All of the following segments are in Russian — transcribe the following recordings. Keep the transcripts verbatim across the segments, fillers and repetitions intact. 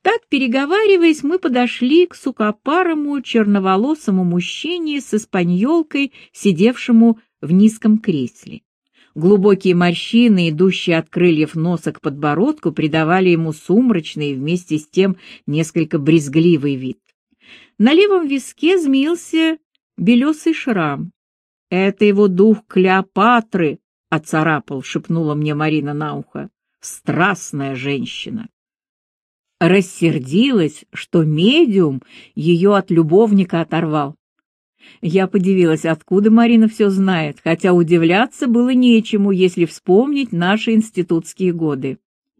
Так, переговариваясь, мы подошли к сукопарому черноволосому мужчине с испаньолкой, сидевшему в низком кресле. Глубокие морщины, идущие от крыльев носа к подбородку, придавали ему сумрачный и вместе с тем несколько брезгливый вид. На левом виске змеился белесый шрам. «Это его дух Клеопатры», — оцарапал, — шепнула мне Марина на ухо. «Страстная женщина». Рассердилась, что медиум ее от любовника оторвал. Я подивилась, откуда Марина все знает, хотя удивляться было нечему, если вспомнить наши институтские годы.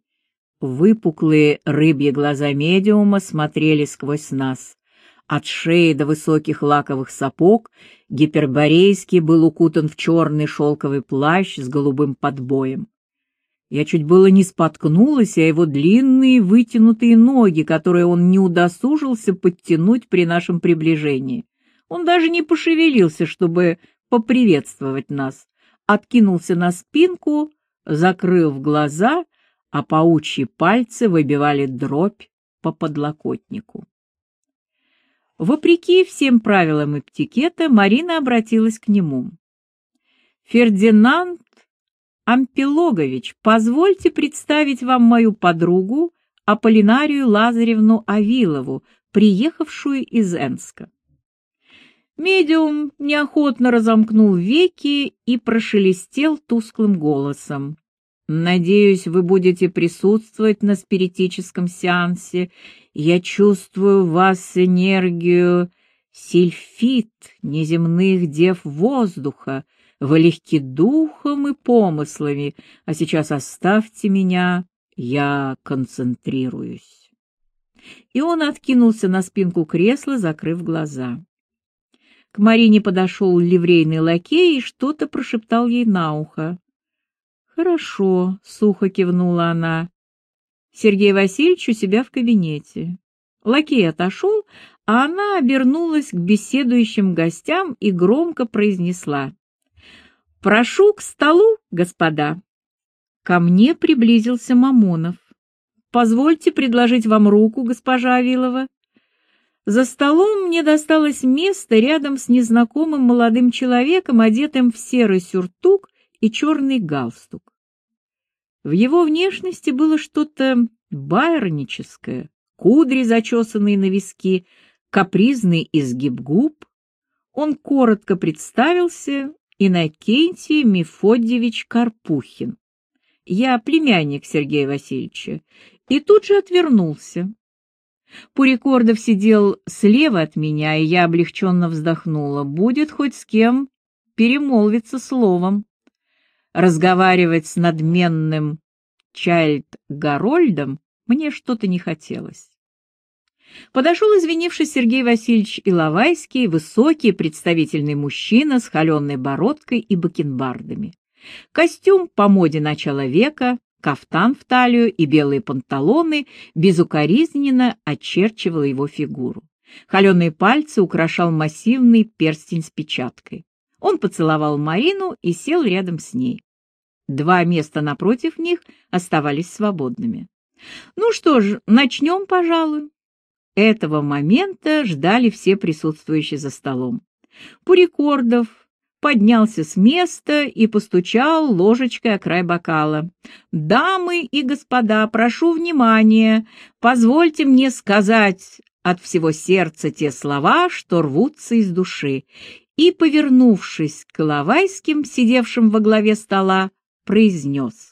Выпуклые рыбьи глаза медиума смотрели сквозь нас. От шеи до высоких лаковых сапог Гиперборейский был укутан в черный шелковый плащ с голубым подбоем. Я чуть было не споткнулась о его длинные вытянутые ноги, которые он не удосужился подтянуть при нашем приближении. Он даже не пошевелился, чтобы поприветствовать нас, откинулся на спинку, закрыв глаза, а паучьи пальцы выбивали дробь по подлокотнику. Вопреки всем правилам этикета, Марина обратилась к нему. «Фердинанд Ампилогович, позвольте представить вам мою подругу Аполлинарию Лазаревну Авилову, приехавшую из Энска». Медиум неохотно разомкнул веки и прошелестел тусклым голосом. «Надеюсь, вы будете присутствовать на спиритическом сеансе. Я чувствую в вас энергию сильфит неземных дев воздуха. Вы легки духом и помыслами, а сейчас оставьте меня, я концентрируюсь». И он откинулся на спинку кресла, закрыв глаза. К Марине подошел ливрейный лакей и что-то прошептал ей на ухо. «Хорошо», — сухо кивнула она. «Сергей Васильевич у себя в кабинете». Лакей отошел, а она обернулась к беседующим гостям и громко произнесла: «Прошу к столу, господа». Ко мне приблизился Мамонов. «Позвольте предложить вам руку, госпожа Авилова». За столом мне досталось место рядом с незнакомым молодым человеком, одетым в серый сюртук и черный галстук. В его внешности было что-то байроническое, кудри, зачесанные на виски, капризный изгиб губ. Он коротко представился: Иннокентий Мефодьевич Карпухин. Я племянник Сергея Васильевича, и тут же отвернулся. Пурикордов сидел слева от меня, и я облегченно вздохнула. Будет хоть с кем перемолвиться словом. Разговаривать с надменным Чайльд-Гарольдом мне что-то не хотелось. Подошел, извинившись, Сергей Васильевич Иловайский, высокий представительный мужчина с холеной бородкой и бакенбардами. Костюм по моде начала века, кафтан в талию и белые панталоны безукоризненно очерчивала его фигуру. Холеные пальцы украшал массивный перстень с печаткой. Он поцеловал Марину и сел рядом с ней. Два места напротив них оставались свободными. «Ну что ж, начнем, пожалуй». Этого момента ждали все присутствующие за столом. Пурикордов поднялся с места и постучал ложечкой о край бокала. «Дамы и господа, прошу внимания, позвольте мне сказать от всего сердца те слова, что рвутся из души». И, повернувшись к Иловайским, сидевшим во главе стола, произнес: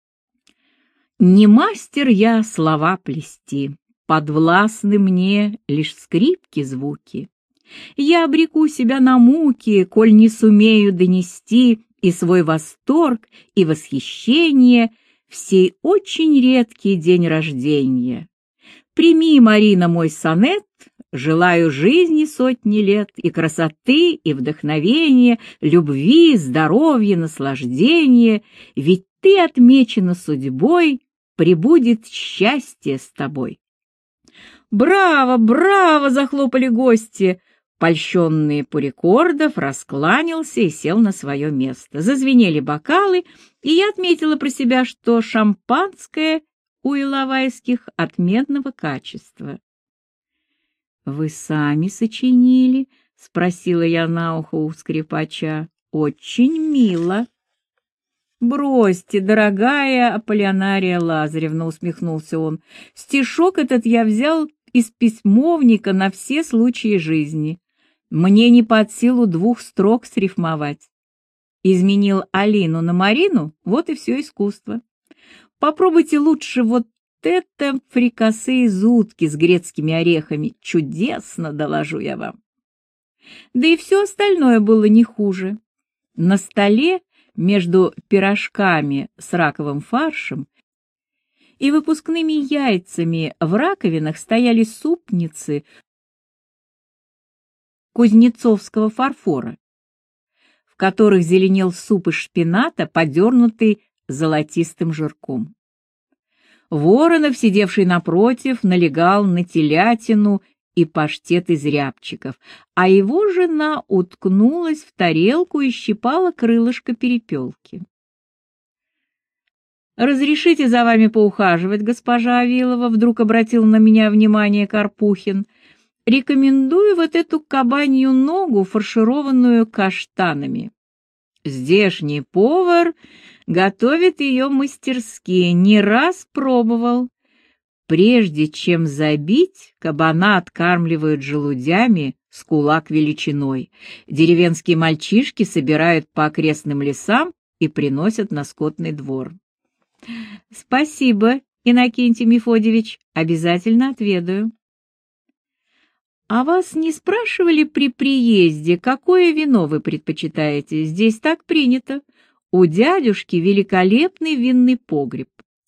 «Не мастер я слова плести, подвластны мне лишь скрипки звуки. Я обреку себя на муки, коль не сумею донести и свой восторг, и восхищение в сей очень редкий день рождения. Прими, Марина, мой сонет, желаю жизни сотни лет, и красоты, и вдохновения, любви, здоровья, наслаждения, ведь ты отмечена судьбой, пребудет счастье с тобой». «Браво, браво!» — захлопали гости. Польщенный Пурикордов раскланялся и сел на свое место. Зазвенели бокалы, и я отметила про себя, что шампанское у иловайских отменного качества. «Вы сами сочинили?» — спросила я на ухо у скрипача. «Очень мило». «Бросьте, дорогая Аполлинария Лазаревна», — усмехнулся он, — «стишок этот я взял из письмовника на все случаи жизни. Мне не под силу двух строк срифмовать. Изменил Алину на Марину, вот и все искусство. Попробуйте лучше вот это фрикасе из утки с грецкими орехами. Чудесно, доложу я вам». Да и все остальное было не хуже. На столе между пирожками с раковым фаршем и выпускными яйцами в раковинах стояли супницы кузнецовского фарфора, в которых зеленел суп из шпината, подернутый золотистым жирком. Воронов, сидевший напротив, налегал на телятину и паштет из рябчиков, а его жена уткнулась в тарелку и щипала крылышко перепелки. «Разрешите за вами поухаживать, госпожа Авилова?» — вдруг обратил на меня внимание Карпухин. «Рекомендую вот эту кабанью ногу, фаршированную каштанами. Здешний повар готовит ее мастерски, не раз пробовал. Прежде чем забить, кабана откармливают желудями с кулак величиной. Деревенские мальчишки собирают по окрестным лесам и приносят на скотный двор». «Спасибо, Иннокентий Мефодьевич, обязательно отведаю». «А вас не спрашивали при приезде, какое вино вы предпочитаете? Здесь так принято. У дядюшки великолепный винный погреб».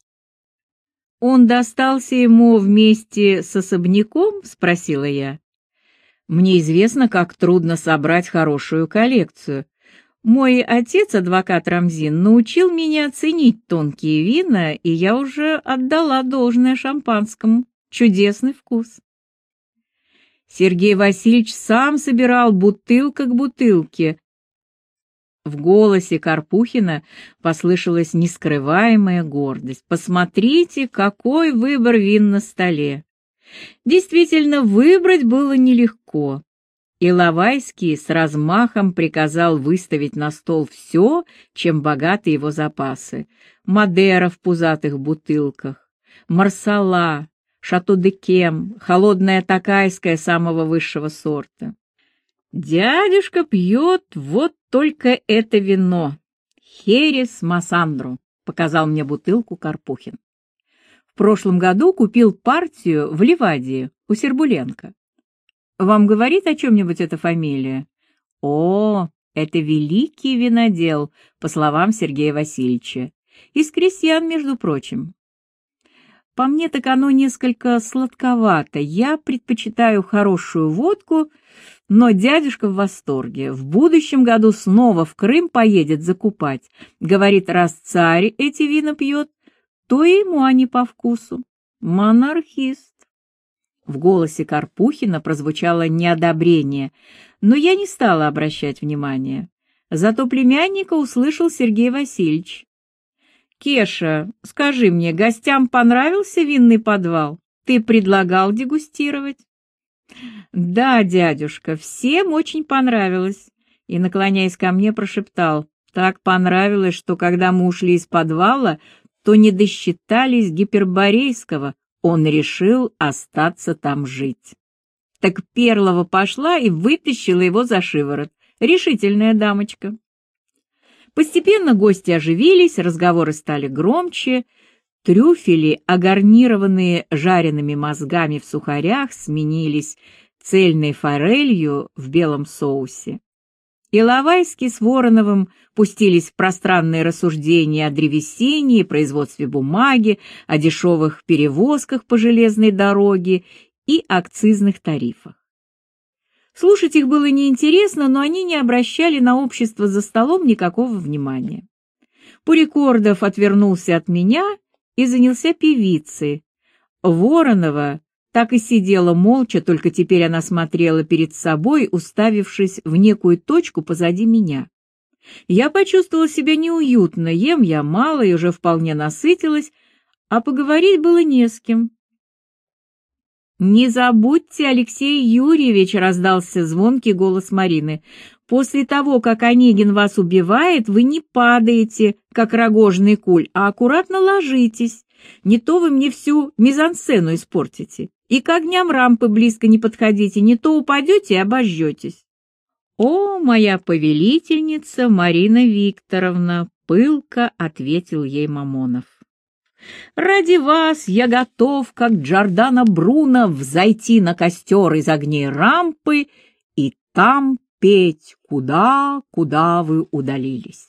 «Он достался ему вместе с особняком?» — спросила я. «Мне известно, как трудно собрать хорошую коллекцию. Мой отец, адвокат Рамзин, научил меня ценить тонкие вина, и я уже отдала должное шампанскому. Чудесный вкус». Сергей Васильевич сам собирал бутылка к бутылке. В голосе Карпухина послышалась нескрываемая гордость. «Посмотрите, какой выбор вин на столе!» Действительно, выбрать было нелегко. Иловайский с размахом приказал выставить на стол все, чем богаты его запасы. Мадера в пузатых бутылках, марсала, шато-де-кем, холодная такайская самого высшего сорта. «Дядюшка пьет вот только это вино. Херес Массандро», — показал мне бутылку Карпухин. «В прошлом году купил партию в Ливадии у Сербуленко. Вам говорит о чем-нибудь эта фамилия?» «О, это великий винодел», по словам Сергея Васильевича. «Из крестьян, между прочим. По мне так оно несколько сладковато. Я предпочитаю хорошую водку, но дядюшка в восторге. В будущем году снова в Крым поедет закупать. Говорит, раз царь эти вина пьет, то и ему они по вкусу. Монархист». В голосе Карпухина прозвучало неодобрение, но я не стала обращать внимания. Зато племянника услышал Сергей Васильевич. «Кеша, скажи мне, гостям понравился винный подвал? Ты предлагал дегустировать?» «Да, дядюшка, всем очень понравилось», и, наклоняясь ко мне, прошептал. «Так понравилось, что когда мы ушли из подвала, то не досчитались Гиперборейского. Он решил остаться там жить». Так Перлова пошла и вытащила его за шиворот. Решительная дамочка. Постепенно гости оживились, разговоры стали громче. Трюфели, огарнированные жареными мозгами в сухарях, сменились цельной форелью в белом соусе. Иловайский с Вороновым пустились в пространные рассуждения о древесине и производстве бумаги, о дешевых перевозках по железной дороге и акцизных тарифах. Слушать их было неинтересно, но они не обращали на общество за столом никакого внимания. Пурикордов отвернулся от меня и занялся певицей. Воронова так и сидела молча, только теперь она смотрела перед собой, уставившись в некую точку позади меня. Я почувствовала себя неуютно, ем я мало и уже вполне насытилась, а поговорить было не с кем. «Не забудьте, Алексей Юрьевич», — раздался звонкий голос Марины, «после того, как Онегин вас убивает, вы не падаете, как рогожный куль, а аккуратно ложитесь. Не то вы мне всю мизансцену испортите. И к огням рампы близко не подходите, не то упадете и обожжетесь». «О, моя повелительница Марина Викторовна», — пылко ответил ей Мамонов. «Ради вас я готов, как Джордано Бруно, взойти на костер из огней рампы и там петь, куда, куда вы удалились».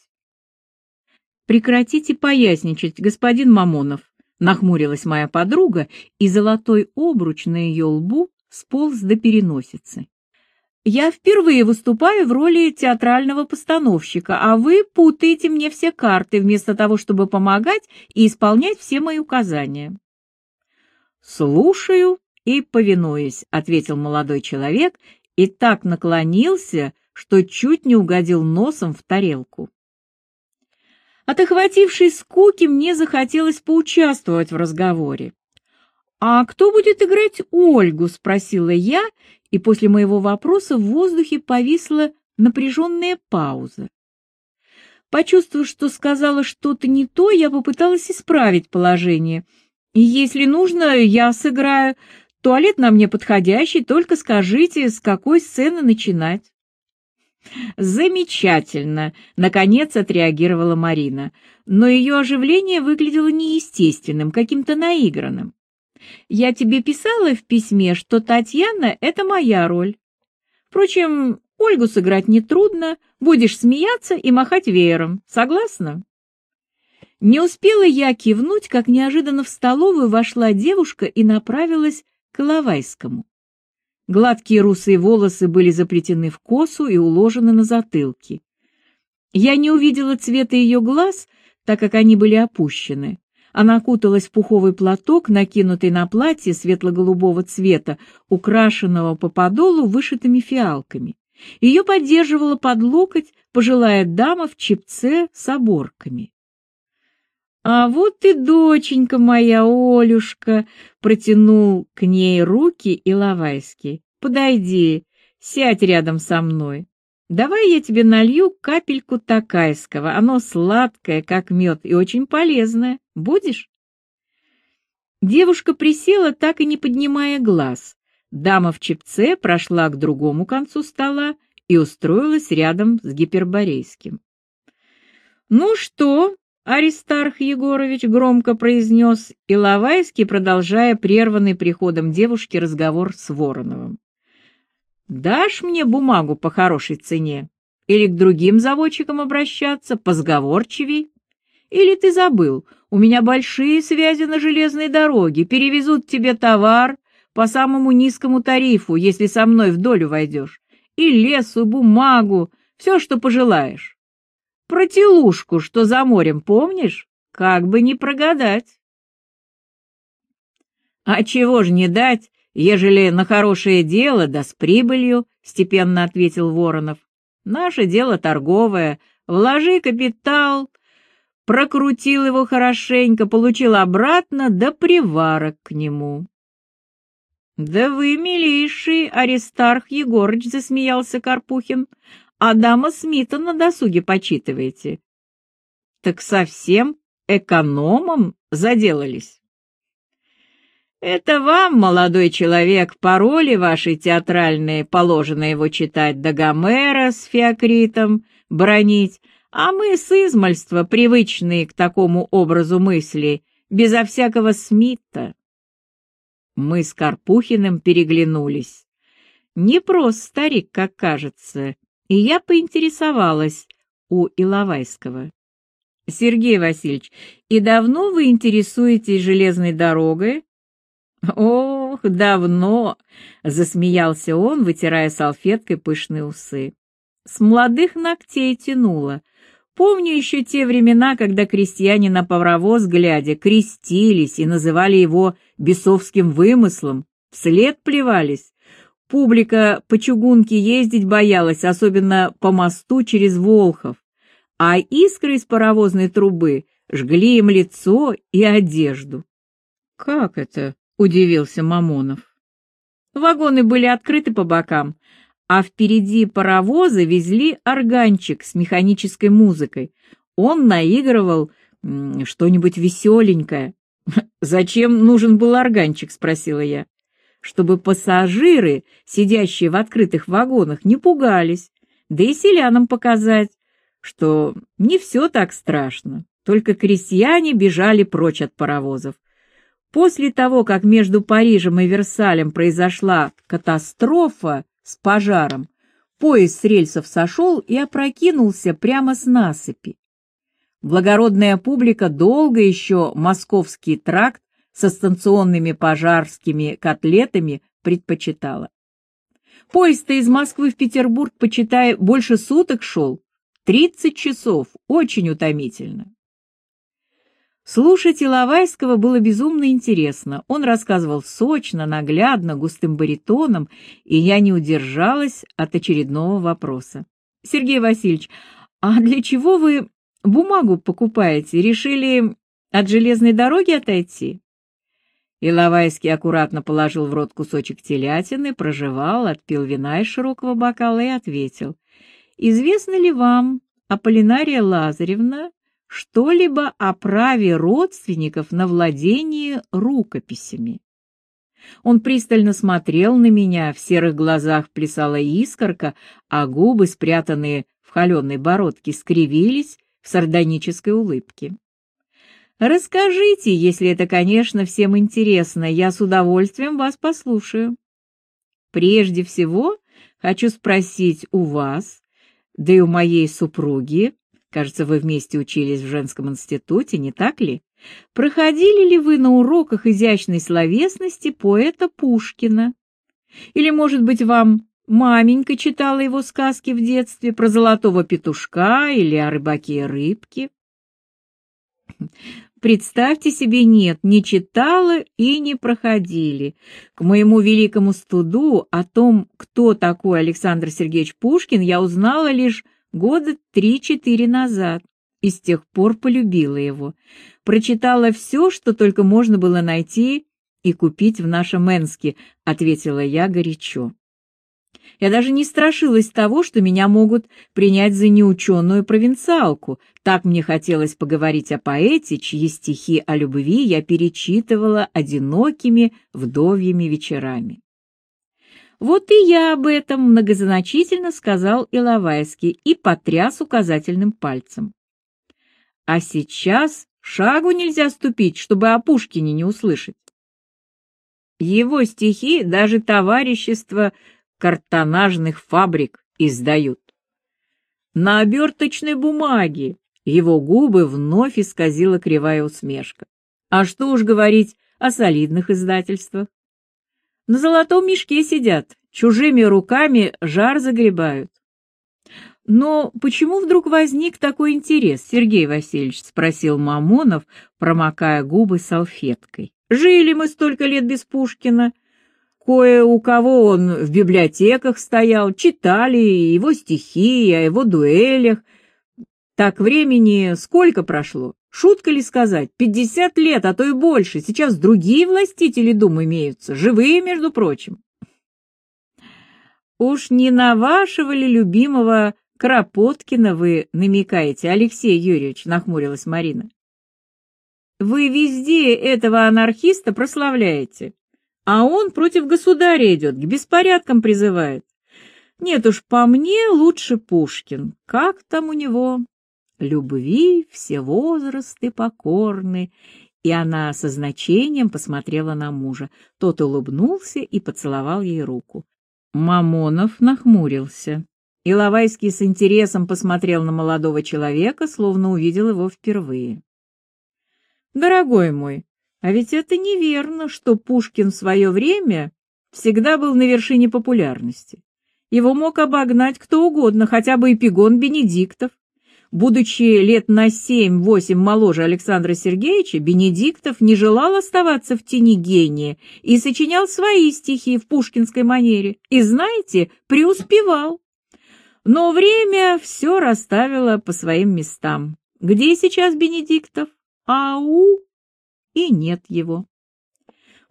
«Прекратите поясничать, господин Мамонов», — нахмурилась моя подруга, и золотой обруч на ее лбу сполз до переносицы. «Я впервые выступаю в роли театрального постановщика, а вы путаете мне все карты, вместо того, чтобы помогать и исполнять все мои указания». «Слушаю и повинуюсь», — ответил молодой человек и так наклонился, что чуть не угодил носом в тарелку. От охватившей скуки мне захотелось поучаствовать в разговоре. «А кто будет играть Ольгу?» — спросила я, и после моего вопроса в воздухе повисла напряженная пауза. Почувствовав, что сказала что-то не то, я попыталась исправить положение. И если нужно, я сыграю. Туалет на мне подходящий, только скажите, с какой сцены начинать. «Замечательно!» — наконец отреагировала Марина, но ее оживление выглядело неестественным, каким-то наигранным. «Я тебе писала в письме, что Татьяна — это моя роль. Впрочем, Ольгу сыграть нетрудно, будешь смеяться и махать веером. Согласна?» Не успела я кивнуть, как неожиданно в столовую вошла девушка и направилась к Иловайскому. Гладкие русые волосы были заплетены в косу и уложены на затылке. Я не увидела цвета ее глаз, так как они были опущены. Она окуталась в пуховый платок, накинутый на платье светло-голубого цвета, украшенного по подолу вышитыми фиалками. Ее поддерживала под локоть пожилая дама в чепце с оборками. «А вот и доченька моя, Олюшка!» — протянул к ней руки Иловайский. «Подойди, сядь рядом со мной. Давай я тебе налью капельку такайского. Оно сладкое, как мед, и очень полезное. Будешь?» Девушка присела, так и не поднимая глаз. Дама в чепце прошла к другому концу стола и устроилась рядом с Гиперборейским. «Ну что, Аристарх Егорович», — громко произнес Иловайский, продолжая прерванный приходом девушки разговор с Вороновым. «Дашь мне бумагу по хорошей цене? Или к другим заводчикам обращаться, позговорчивей? Или ты забыл, у меня большие связи на железной дороге, перевезут тебе товар по самому низкому тарифу, если со мной в долю войдешь, и лесу, и бумагу, все, что пожелаешь. Про телушку, что за морем, помнишь? Как бы не прогадать». «А чего ж не дать, ежели на хорошее дело, да с прибылью», — степенно ответил Воронов. «Наше дело торговое. Вложи капитал, прокрутил его хорошенько, получил обратно, да приварок к нему». «Да вы, милейший Аристарх Егорыч», — засмеялся Карпухин, — «Адама Смита на досуге почитываете». «Так совсем экономом заделались?» «Это вам, молодой человек, пароли ваши театральные положено его читать, да Гомера с Феокритом бронить, а мы с измальства, привычные к такому образу мысли, безо всякого Смита». Мы с Карпухиным переглянулись. Непрост старик, как кажется, и я поинтересовалась у Иловайского. «Сергей Васильевич, и давно вы интересуетесь железной дорогой?» «Ох, давно!» — засмеялся он, вытирая салфеткой пышные усы. «С молодых ногтей тянуло. Помню еще те времена, когда крестьяне на паровоз глядя крестились и называли его бесовским вымыслом, вслед плевались. Публика по чугунке ездить боялась, особенно по мосту через Волхов, а искры из паровозной трубы жгли им лицо и одежду. Как это? Удивился Мамонов. Вагоны были открыты по бокам, а впереди паровоза везли органчик с механической музыкой. Он наигрывал м, что-нибудь веселенькое. «Зачем нужен был органчик?» — спросила я. «Чтобы пассажиры, сидящие в открытых вагонах, не пугались, да и селянам показать, что не все так страшно, только крестьяне бежали прочь от паровозов. После того, как между Парижем и Версалем произошла катастрофа с пожаром, поезд с рельсов сошел и опрокинулся прямо с насыпи. Благородная публика долго еще московский тракт со станционными пожарскими котлетами предпочитала. Поезд-то из Москвы в Петербург, почитай, больше суток шел. Тридцать часов, очень утомительно. Слушать Иловайского было безумно интересно. Он рассказывал сочно, наглядно, густым баритоном, и я не удержалась от очередного вопроса. «Сергей Васильевич, а для чего вы бумагу покупаете? Решили от железной дороги отойти?» Иловайский аккуратно положил в рот кусочек телятины, прожевал, отпил вина из широкого бокала и ответил: «Известно ли вам, Аполлинария Лазаревна, что-либо о праве родственников на владение рукописями?» Он пристально смотрел на меня, в серых глазах плясала искорка, а губы, спрятанные в холеной бородке, скривились в сардонической улыбке. «Расскажите, если это, конечно, всем интересно, я с удовольствием вас послушаю. Прежде всего, хочу спросить у вас, да и у моей супруги, кажется, вы вместе учились в женском институте, не так ли? Проходили ли вы на уроках изящной словесности поэта Пушкина? Или, может быть, вам маменька читала его сказки в детстве про золотого петушка или о рыбаке и рыбке?» Представьте себе, нет, не читала и не проходили. К моему великому стыду о том, кто такой Александр Сергеевич Пушкин, я узнала лишь года три-четыре назад, и с тех пор полюбила его. Прочитала все, что только можно было найти и купить в нашем Энске, ответила я горячо. Я даже не страшилась того, что меня могут принять за неученую провинциалку. Так мне хотелось поговорить о поэте, чьи стихи о любви я перечитывала одинокими вдовьими вечерами. «Вот и я об этом», — многозначительно сказал Иловайский и потряс указательным пальцем. «А сейчас шагу нельзя ступить, чтобы о Пушкине не услышать. Его стихи даже товарищество картонажных фабрик издают. На оберточной бумаге». Его губы вновь исказила кривая усмешка. А что уж говорить о солидных издательствах. На золотом мешке сидят, чужими руками жар загребают. «Но почему вдруг возник такой интерес, Сергей Васильевич?» — спросил Мамонов, промокая губы салфеткой. «Жили мы столько лет без Пушкина. Кое у кого он в библиотеках стоял, читали его стихи, о его дуэлях. Так времени сколько прошло? Шутка ли сказать? Пятьдесят лет, а то и больше. Сейчас другие властители дум имеются, живые, между прочим». «Уж не на вашего ли любимого Кропоткина вы намекаете, Алексей Юрьевич?» — нахмурилась Марина. «Вы везде этого анархиста прославляете, а он против государя идет, к беспорядкам призывает. Нет уж, по мне лучше Пушкин. Как там у него? Любви все возрасты покорны». И она со значением посмотрела на мужа. Тот улыбнулся и поцеловал ей руку. Мамонов нахмурился. Иловайский с интересом посмотрел на молодого человека, словно увидел его впервые. «Дорогой мой, а ведь это неверно, что Пушкин в свое время всегда был на вершине популярности. Его мог обогнать кто угодно, хотя бы Эпигон Бенедиктов. Будучи лет на семь-восемь моложе Александра Сергеевича, Бенедиктов не желал оставаться в тени гения и сочинял свои стихи в пушкинской манере. И, знаете, преуспевал. Но время все расставило по своим местам. Где сейчас Бенедиктов? Ау! И нет его.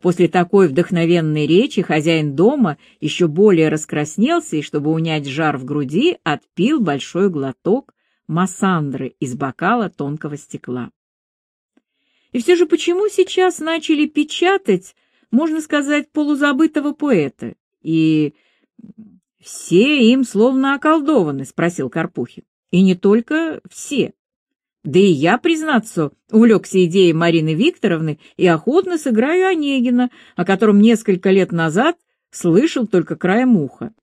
После такой вдохновенной речи хозяин дома еще более раскраснелся и, чтобы унять жар в груди, отпил большой глоток массандры из бокала тонкого стекла. И все же почему сейчас начали печатать, можно сказать, полузабытого поэта? И все им словно околдованы, спросил Карпухин. И не только все. Да и я, признаться, увлекся идеей Марины Викторовны и охотно сыграю Онегина, о котором несколько лет назад слышал только краем уха.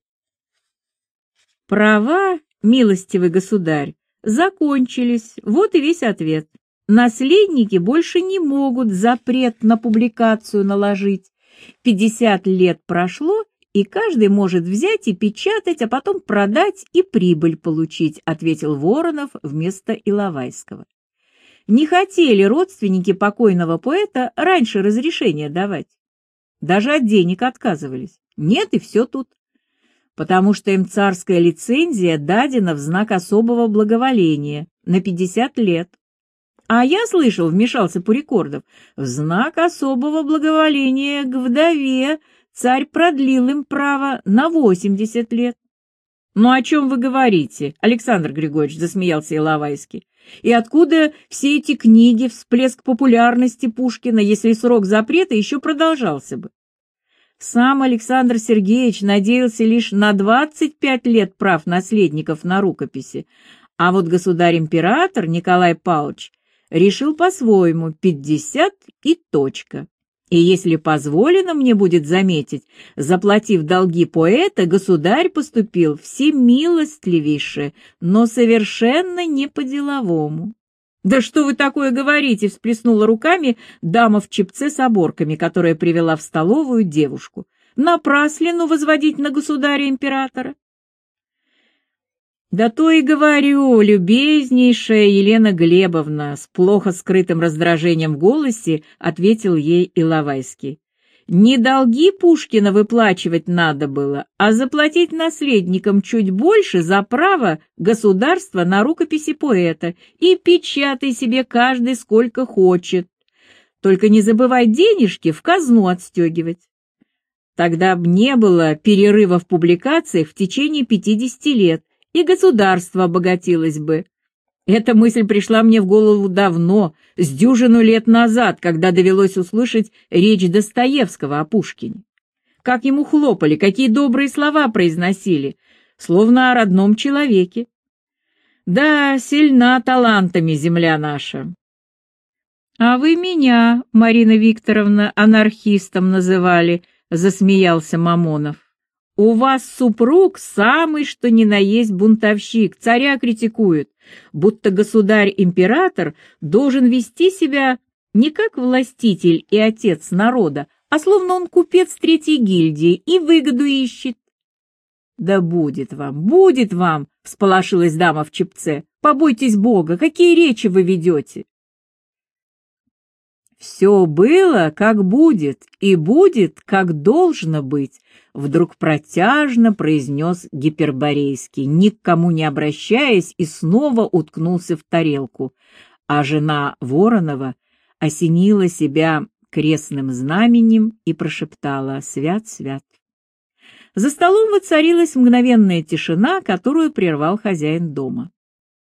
Права, милостивый государь, закончились, вот и весь ответ. Наследники больше не могут запрет на публикацию наложить. Пятьдесят лет прошло, и каждый может взять и печатать, а потом продать и прибыль получить, ответил Воронов вместо Иловайского. Не хотели родственники покойного поэта раньше разрешения давать. Даже от денег отказывались. Нет, и все тут. Потому что им царская лицензия дадена в знак особого благоволения на пятьдесят лет. А я слышал, вмешался Пурикордов, в знак особого благоволения к вдове царь продлил им право на восемьдесят лет. — Ну о чем вы говорите, Александр Григорьевич, — засмеялся Иловайский. — И откуда все эти книги, всплеск популярности Пушкина, если срок запрета еще продолжался бы? Сам Александр Сергеевич надеялся лишь на двадцать пять лет прав наследников на рукописи, а вот государь-император Николай Павлович решил по-своему пятьдесят и точка. И если позволено мне будет заметить, заплатив долги поэта, государь поступил всемилостливейше, но совершенно не по-деловому. — Да что вы такое говорите? — всплеснула руками дама в чепце с оборками, которая привела в столовую девушку. — Напраслину возводить на государя-императора. — Да то и говорю, любезнейшая Елена Глебовна, с плохо скрытым раздражением в голосе ответил ей Иловайский. Не долги Пушкина выплачивать надо было, а заплатить наследникам чуть больше за право государства на рукописи поэта и печатай себе каждый сколько хочет. Только не забывай денежки в казну отстегивать. Тогда б не было перерыва в публикациях в течение пятидесяти лет, и государство обогатилось бы. Эта мысль пришла мне в голову давно, с дюжину лет назад, когда довелось услышать речь Достоевского о Пушкине. Как ему хлопали, какие добрые слова произносили, словно о родном человеке. Да, сильна талантами земля наша. — А вы меня, Марина Викторовна, анархистом называли, — засмеялся Мамонов. У вас супруг самый что ни на есть бунтовщик, царя критикует, будто государь-император должен вести себя не как властитель и отец народа, а словно он купец третьей гильдии и выгоду ищет. — Да будет вам, будет вам, — всполошилась дама в чепце, — побойтесь Бога, какие речи вы ведете? — Все было, как будет, и будет, как должно быть, — вдруг протяжно произнес Гиперборейский, ни к кому не обращаясь, и снова уткнулся в тарелку, а жена Воронова осенила себя крестным знаменем и прошептала «Свят, свят». За столом воцарилась мгновенная тишина, которую прервал хозяин дома.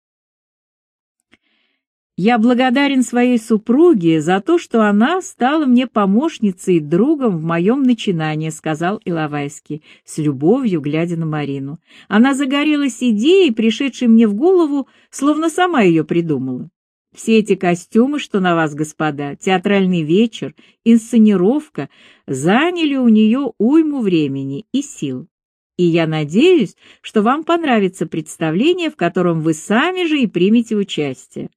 Я благодарен своей супруге за то, что она стала мне помощницей и другом в моем начинании, — сказал Иловайский, с любовью глядя на Марину. Она загорелась идеей, пришедшей мне в голову, словно сама ее придумала. Все эти костюмы, что на вас, господа, театральный вечер, инсценировка, заняли у нее уйму времени и сил. И я надеюсь, что вам понравится представление, в котором вы сами же и примете участие.